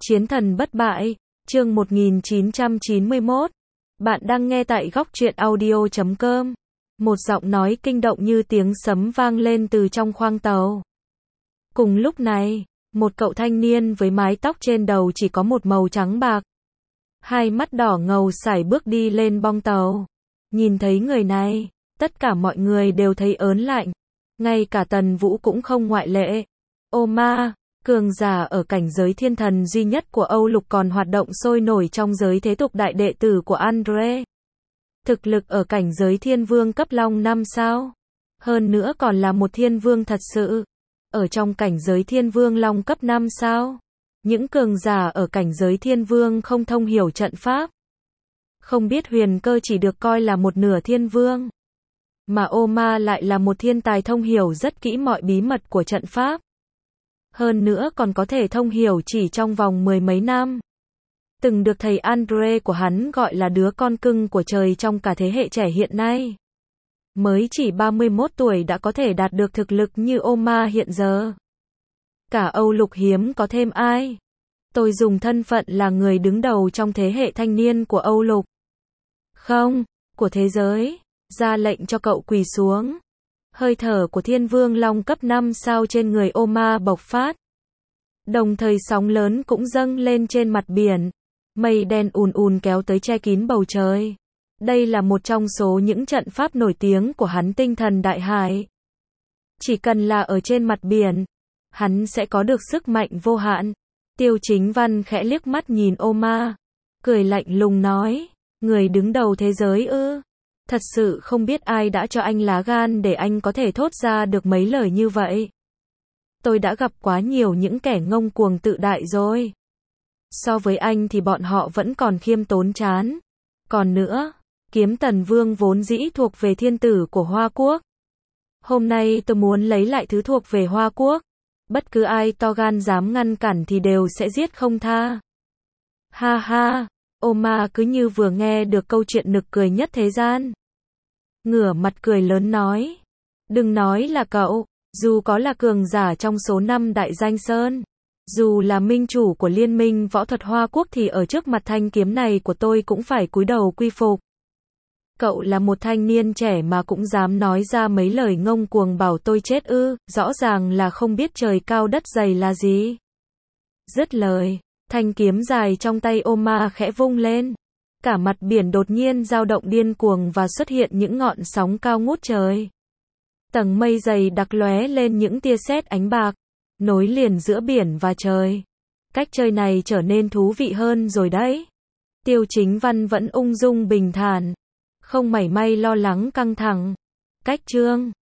Chiến thần bất bại, chương 1991. Bạn đang nghe tại góc truyện audio.com. Một giọng nói kinh động như tiếng sấm vang lên từ trong khoang tàu. Cùng lúc này, một cậu thanh niên với mái tóc trên đầu chỉ có một màu trắng bạc, hai mắt đỏ ngầu sải bước đi lên bong tàu. Nhìn thấy người này, tất cả mọi người đều thấy ớn lạnh, ngay cả Tần Vũ cũng không ngoại lệ. Oma, cường giả ở cảnh giới thiên thần duy nhất của Âu Lục, còn hoạt động sôi nổi trong giới thế tục, đại đệ tử của Andre. Thực lực ở cảnh giới thiên vương cấp long 5 sao. Hơn nữa còn là một thiên vương thật sự. Ở trong cảnh giới thiên vương long cấp 5 sao. Những cường giả ở cảnh giới thiên vương không thông hiểu trận pháp. Không biết Huyền Cơ chỉ được coi là một nửa thiên vương. Mà Oma lại là một thiên tài thông hiểu rất kỹ mọi bí mật của trận pháp. Hơn nữa còn có thể thông hiểu chỉ trong vòng mười mấy năm. Từng được thầy Andre của hắn gọi là đứa con cưng của trời trong cả thế hệ trẻ hiện nay. Mới chỉ 31 tuổi đã có thể đạt được thực lực như Oma hiện giờ. Cả Âu Lục hiếm có thêm ai. Tôi dùng thân phận là người đứng đầu trong thế hệ thanh niên của Âu Lục. Không, của thế giới. Ra lệnh cho cậu quỳ xuống. Hơi thở của thiên vương long cấp 5 sao trên người Oma bộc phát. Đồng thời sóng lớn cũng dâng lên trên mặt biển. Mây đen ùn ùn kéo tới che kín bầu trời. Đây là một trong số những trận pháp nổi tiếng của hắn, tinh thần đại hải. Chỉ cần là ở trên mặt biển, hắn sẽ có được sức mạnh vô hạn. Tiêu Chính Văn khẽ liếc mắt nhìn Oma, cười lạnh lùng nói, người đứng đầu thế giới ư? Thật sự không biết ai đã cho anh lá gan để anh có thể thốt ra được mấy lời như vậy. Tôi đã gặp quá nhiều những kẻ ngông cuồng tự đại rồi. So với anh thì bọn họ vẫn còn khiêm tốn chán. Còn nữa, Kiếm Tần Vương vốn dĩ thuộc về thiên tử của Hoa Quốc. Hôm nay tôi muốn lấy lại thứ thuộc về Hoa Quốc. Bất cứ ai to gan dám ngăn cản thì đều sẽ giết không tha. Ha ha, Oma cứ như vừa nghe được câu chuyện nực cười nhất thế gian. Ngửa mặt cười lớn nói. Đừng nói là cậu, dù có là cường giả trong số 5 đại danh sơn, dù là minh chủ của Liên minh võ thuật Hoa Quốc thì ở trước mặt thanh kiếm này của tôi cũng phải cúi đầu quy phục. Cậu là một thanh niên trẻ mà cũng dám nói ra mấy lời ngông cuồng bảo tôi chết ư? Rõ ràng là không biết trời cao đất dày là gì. Dứt lời, thanh kiếm dài trong tay Oma khẽ vung lên. Cả mặt biển đột nhiên dao động điên cuồng và xuất hiện những ngọn sóng cao ngút trời. Tầng mây dày đặc lóe lên những tia sét ánh bạc, nối liền giữa biển và trời. Cách chơi này trở nên thú vị hơn rồi đấy. Tiêu Chính Văn vẫn ung dung bình thản, không mảy may lo lắng căng thẳng. Cách chương